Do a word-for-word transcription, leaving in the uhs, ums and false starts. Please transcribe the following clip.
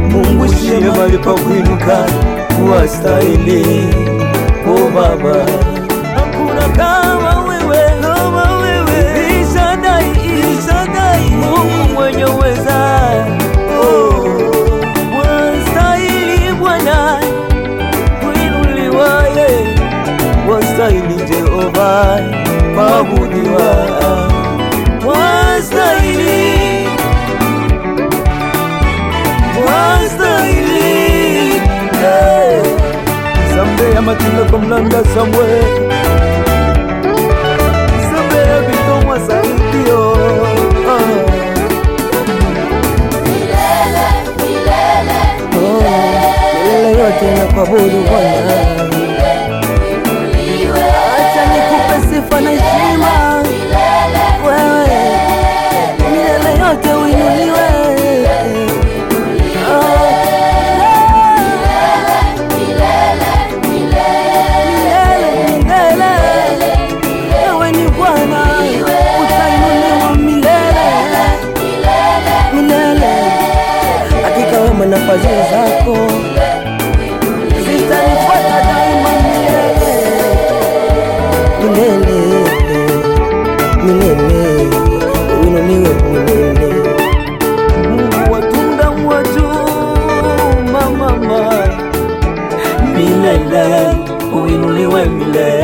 Mungu shie mahali pa kuinuka, wastahili. Oh Baba, hakuna kama wewe, kama wewe. Ishadai, ishadai, Mungu mwenye uweza. Oh, wastahili Bwana kuinuliwa, wastahili Jehova kuabudiwa, wastahili, wastahili. Hey, Sambe ya matunda kwa mlanda Samwe, Sambe ya bitomwa saidio. Ah. Milele, milele, milele, milele yote na kuabudu Bwana. Acha nikupe sifa na heshima wewe, milele yote uinuliwe. Wewe ni Bwana, utainuliwa milele, milele. Hakika wema na fadhili zako zitanifuata daima milele, milele, milele, uinuliwe milele. Mungu watunda mwajuma mama, milele, uinuliwe milele.